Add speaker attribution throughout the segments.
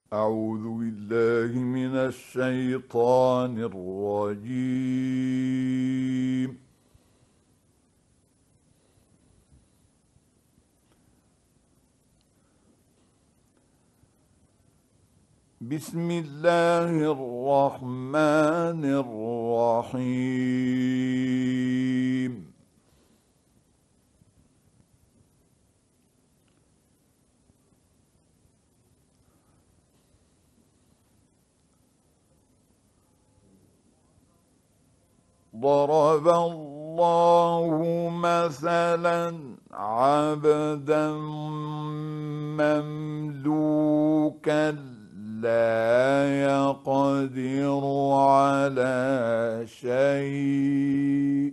Speaker 1: أعوذ بالله من الشيطان الرجيم. بسم الله الرحمن الرحيم. ضرب الله مثلا عبدا مملوكا لا يقدر على شيء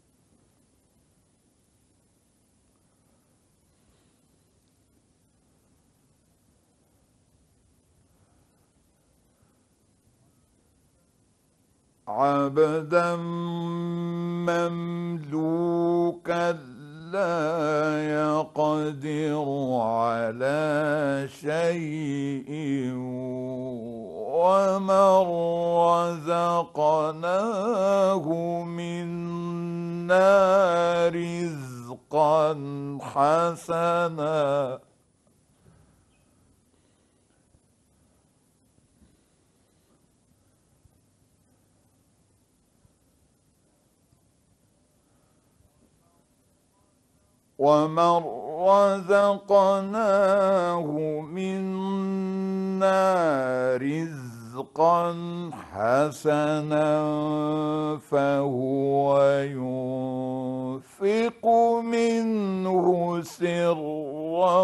Speaker 1: عبدا مملوكا لا يقدر على شيء ومن رزقناه منا رزقا حسنا ومن رزقناه منا رزقا حسنا فهو ينفق منه سرا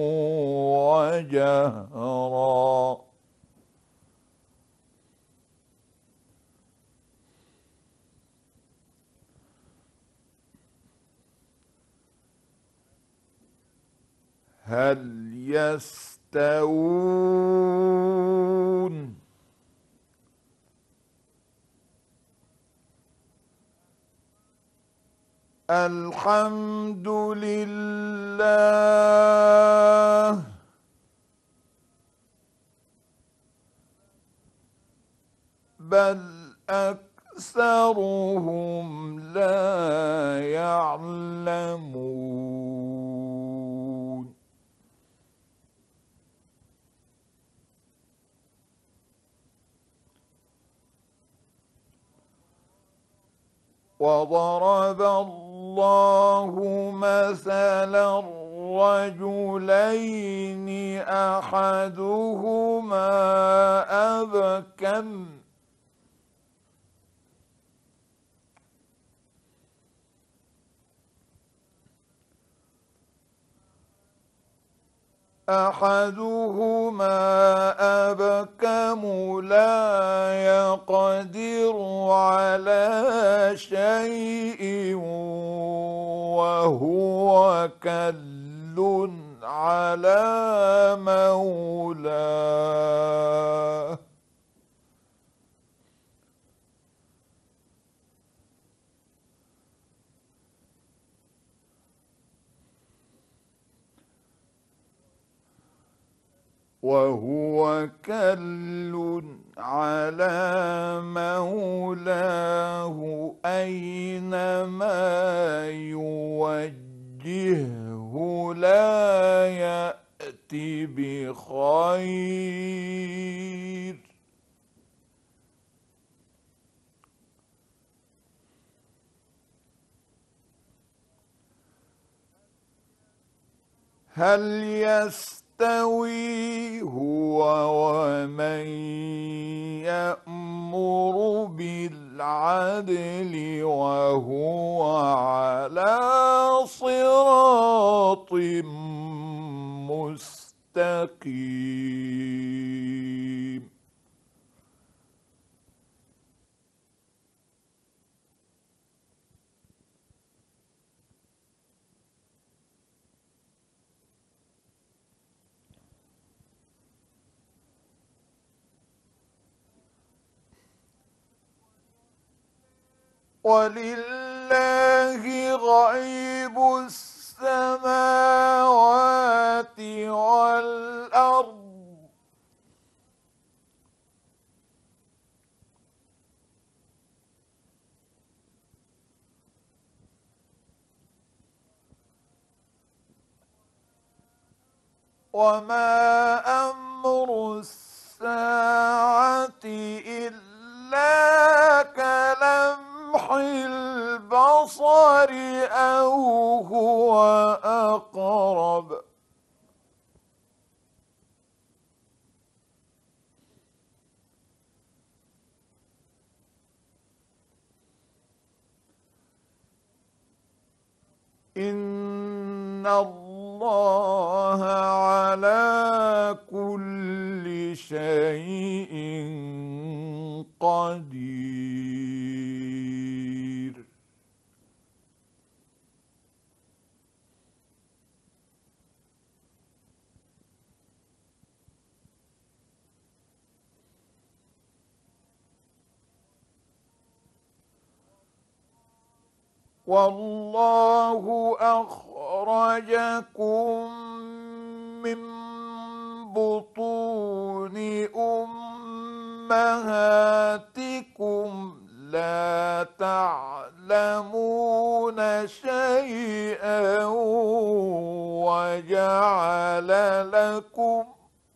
Speaker 1: وجهرا هل يستوون؟ الحمد لله بل أكثرهم لا يعلمون. وضرب الله مثلا رجلين أحدهما أبكم لا يقدر على شيء وهو كل على مولاه أينما يوجهه لا يأتي بخير. هل يستوي هو ومن يأمر بالعدل وهو على صراط مستقيم؟ ولله غيب السماوات والأرض وما أمر الساعة إلا كلمح البصر أو هو أقرب. إن الله على كل شيء قدير. والله أخرجكم من بطون أمهاتكم لا تعلمون شيئا وجعل لكم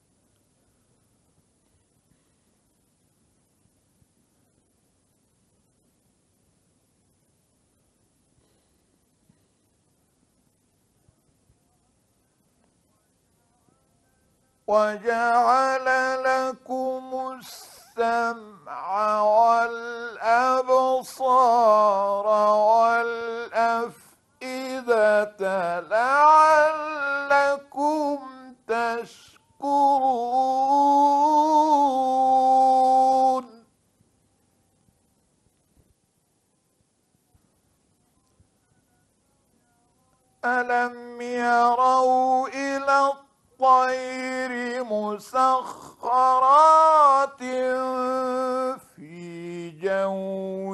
Speaker 1: السمع والأبصار والأفئدة لعلكم تشكرون. ألم يروا إلى الطير مسخرات في جو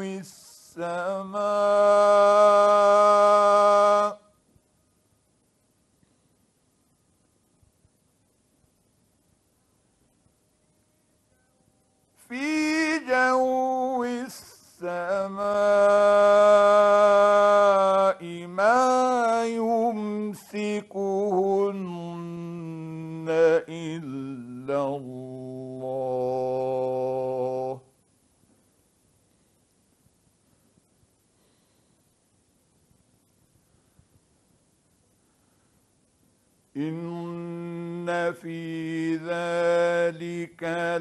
Speaker 1: السماء ما يمسكهن إلا الله. إن في ذلك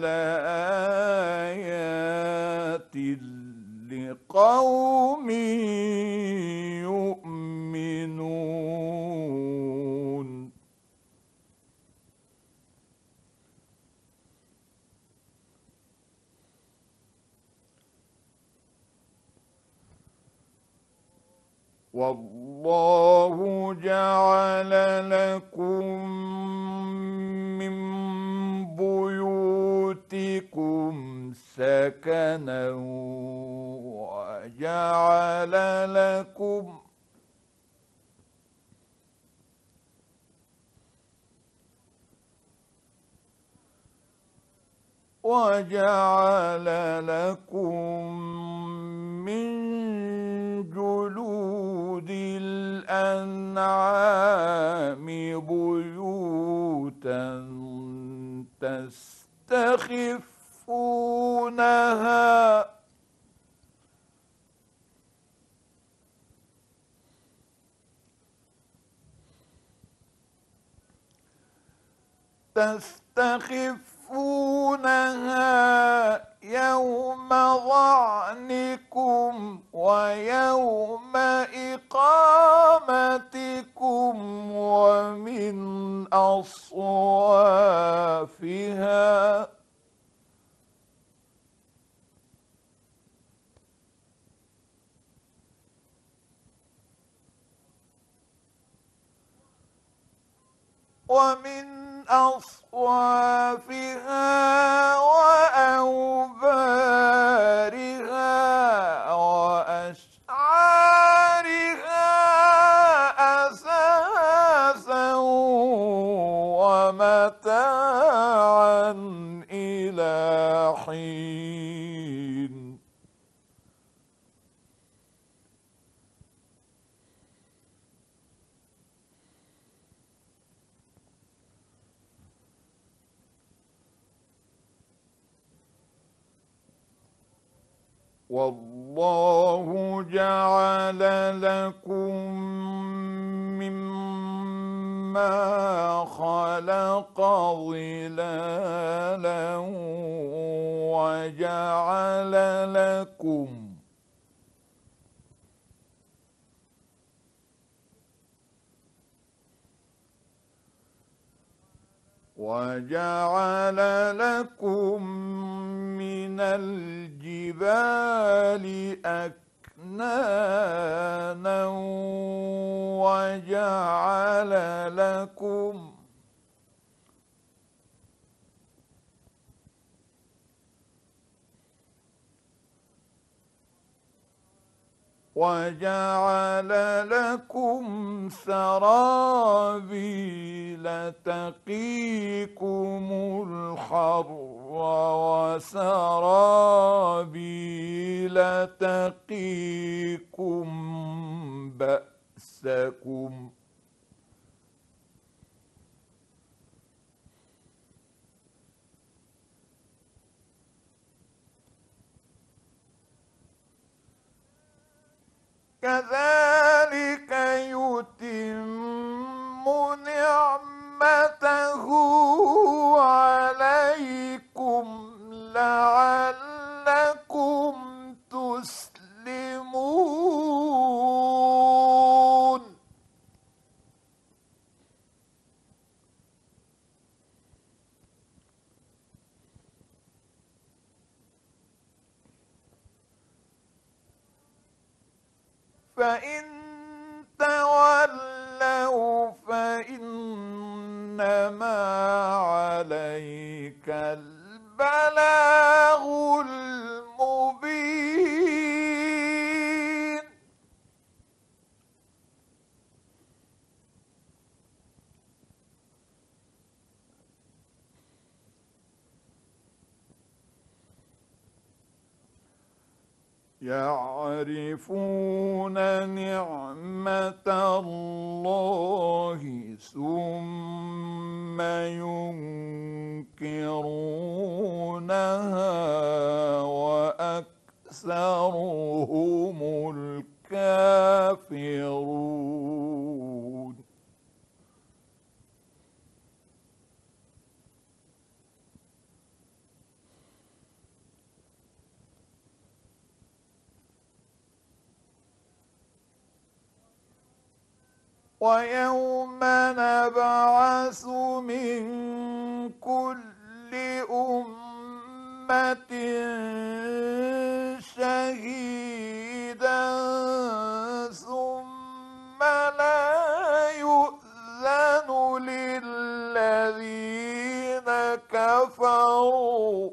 Speaker 1: لآيات لقوم يؤمنون. والله جعل لكم من بيوتكم سكنا وجعل لكم من جلود الأنعام بيوتا تستخفونها يوم ظعنكم ويوم إقامتكم ومن أصوافها وأوبارها وأشعارها أثاثا ومتاعا إلى حين. والله جعل لكم مما خلق ظلالا وجعل لكم من الجبال أكنانا وجعل لكم سرابيل تقيكم الحر وسرابيل تقيكم بأسكم كذلك يتم نعمته عليكم لعلكم تسلمون فإن تولوا فإنما عليك البلاغ المبين يعرفون نعمة الله ثم ينكرونها وأكثرهم الكافرون ويوم نبعث من كل أمة شهيدا ثم لا يؤذن للذين كفروا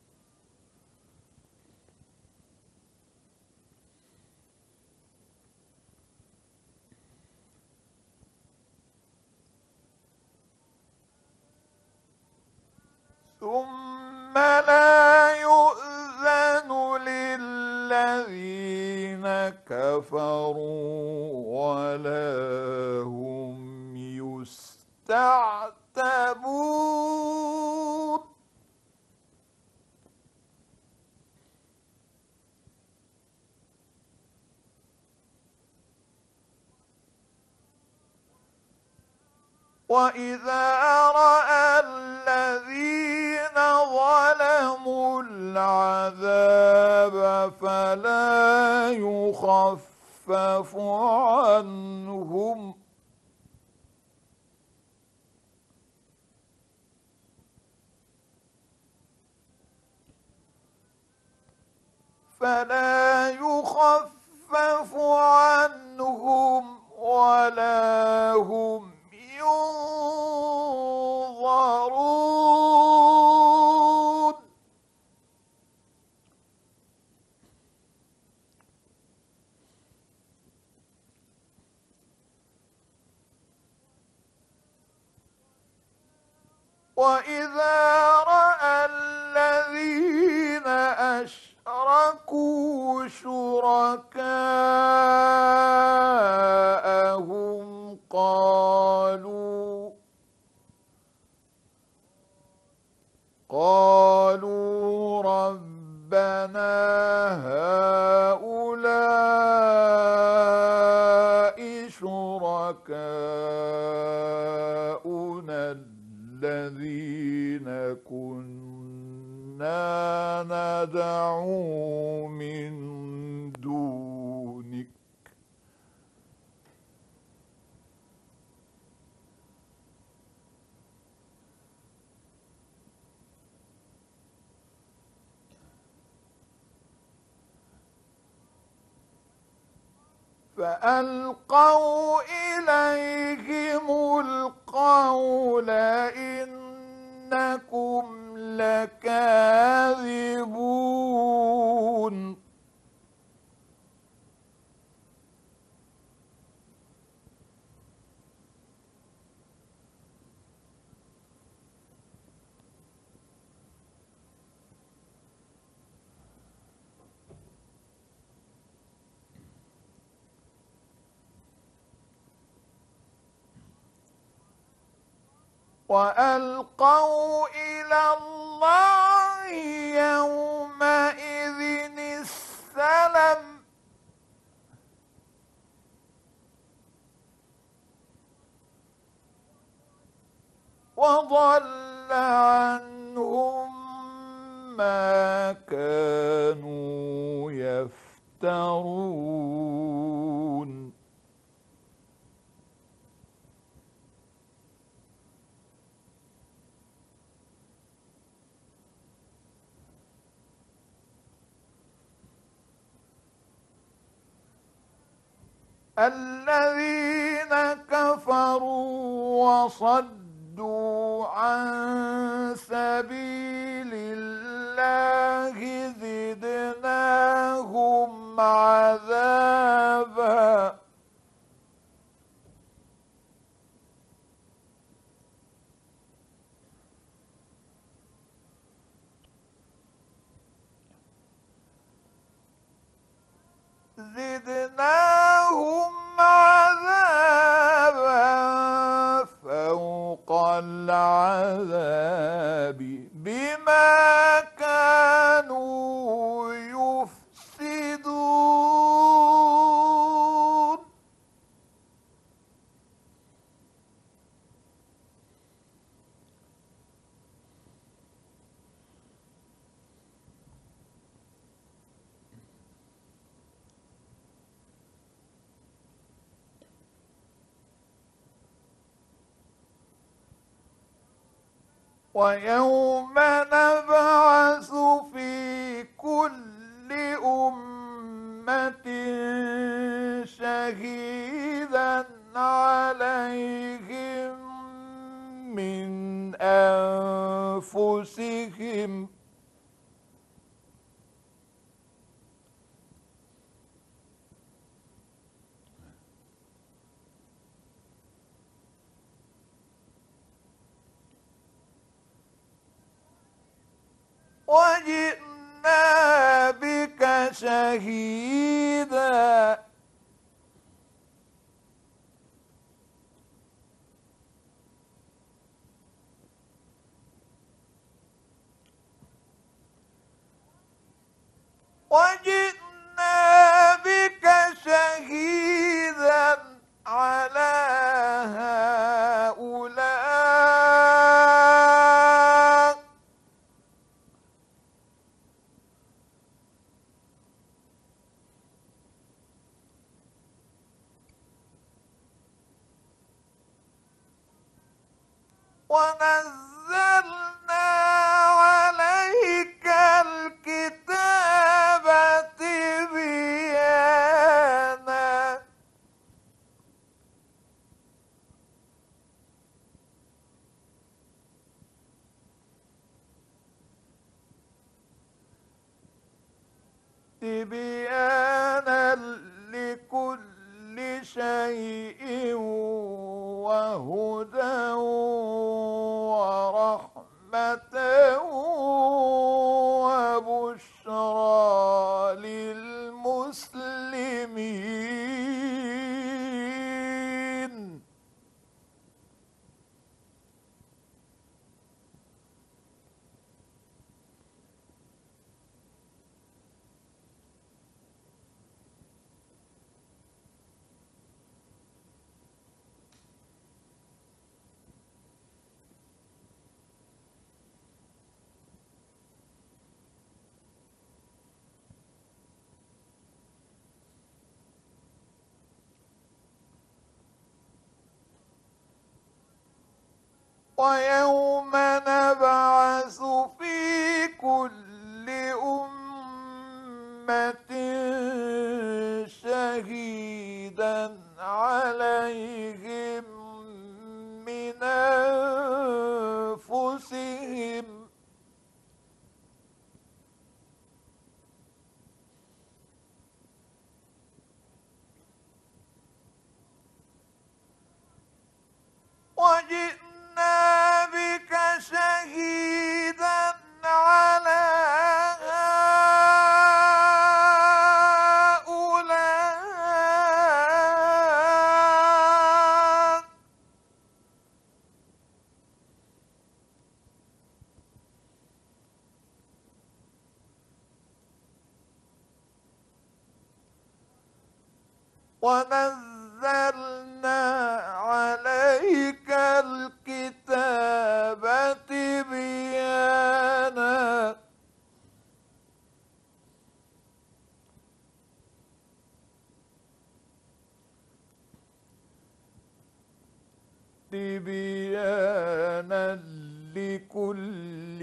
Speaker 1: ولا هم يستعتبون وإذا رأى الذين ظلموا العذاب فلا يخفف عنهم ولا هم ينظرون وإذا رأى الذين أشركوا شركاءهم قالوا ربنا كنا ندعو من دونك فألقوا إليهم القول إنكم لكاذبون وألقوا إلى الله يومئذ السلم وضل عنهم ما كانوا يفترون الذين كفروا وصدوا عن سبيل الله زدناهم عذابا فوق العذاب بما كانوا يفسدون ويوم نبعث في كل أمة شهيدا عليهم من أنفسهم وجئنا بك شهيدا وجئنا بك شهيدا على هؤلاء ونزلنا عليك الكتاب تبيانا لكل شيء وهدى ورحمة وبشرى للمسلمين ويوم نبعث في كل أمة شهيدا عليهم من أنفسهم وجئنا بك شهيدا على هؤلاء ونزلنا عليك الكتاب تبيانا لكل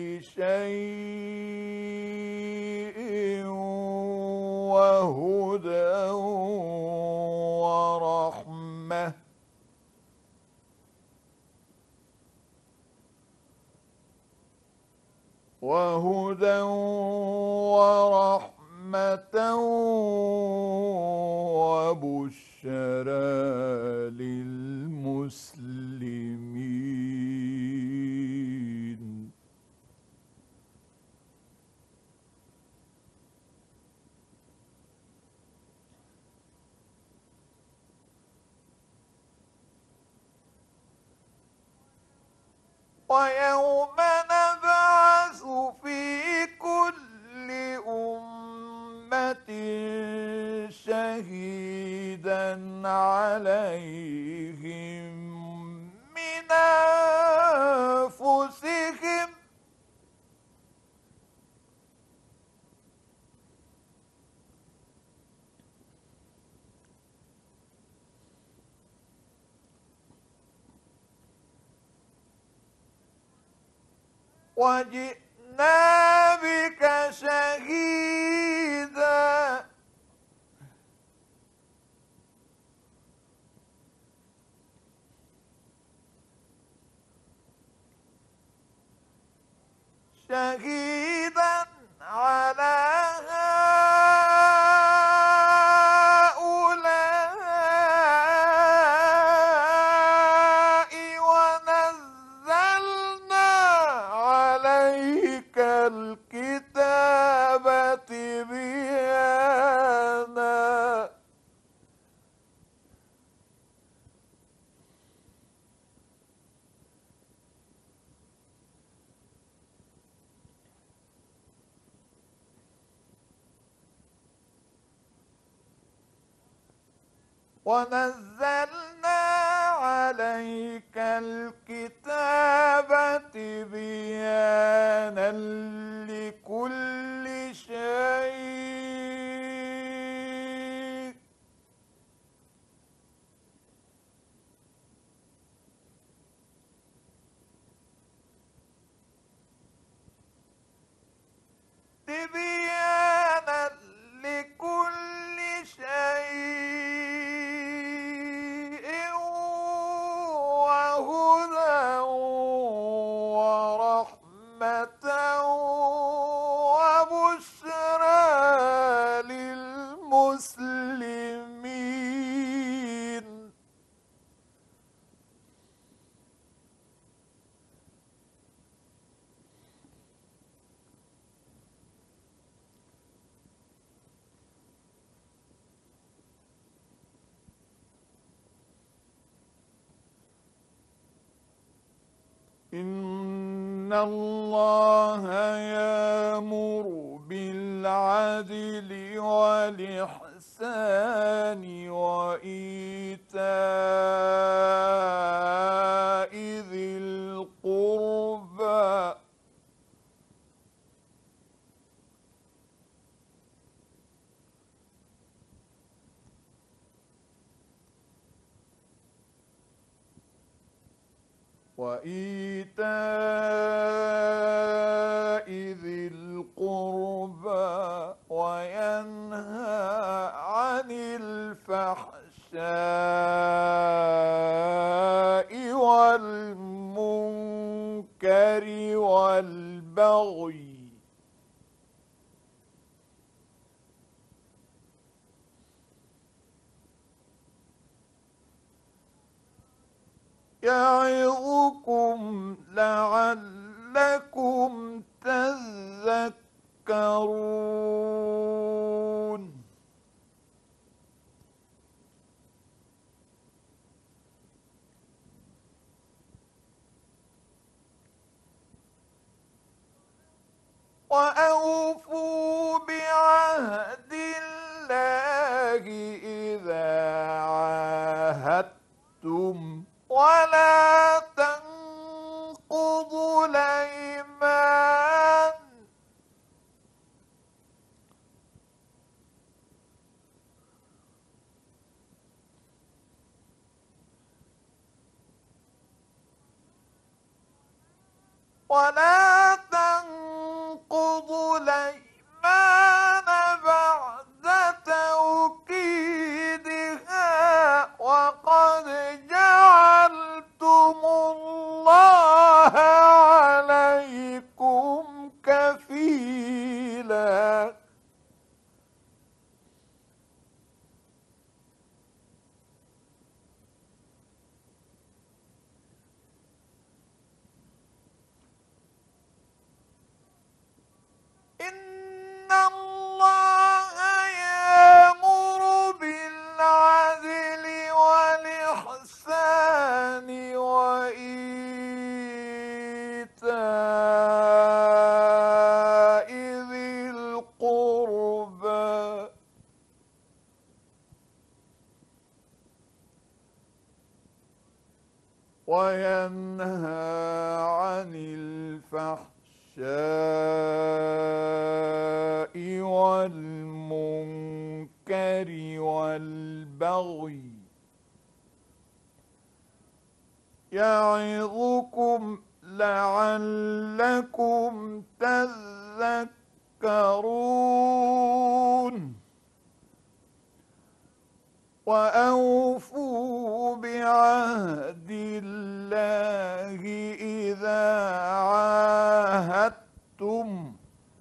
Speaker 1: شيء وهدى ورحمة وبشرى للمسلمين ويوم نبعث في كل أمة شهيدا عليهم من أنفسهم وجئنا بك شهيدا على هؤلاء ونزلنا عليك الكتاب تبيانا ونزلنا عليك الكتاب تبيانا لكل شيء تبيانا لكل شيء وهدى ورحمة وبشرى للمسلمين إن الله يأمر بالعدل والإحسان وإيتاء ذي القربى وإيتاء ذي القربى وينهى عن الفحشاء والمنكر والبغي يعظكم لعلكم تذكرون. وأوفوا بعهد الله إذا عاهدتم ولا تنقضوا الأيمان بعد توكيدها وقد جعلتم الله عليكم كفيلا. إن الله يأمر بالعدل والإحسان وإيتاء ذي القربى وينهى عن الفحشاء والمنكر والبغي يعظكم لعلكم تذكرون. وأوفوا بعهد الله إذا عاهدتم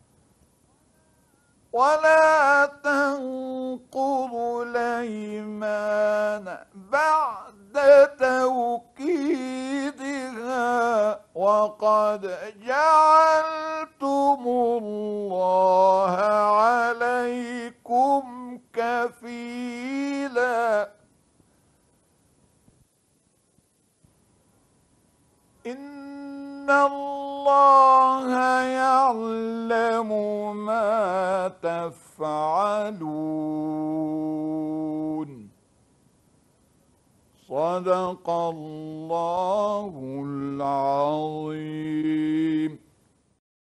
Speaker 1: ولا تنقضوا الأيمان بعد توكيدها وقد جعلتم الله عليكم كفيلا. إن الله يعلم ما تفعلون. صدق الله العظيم.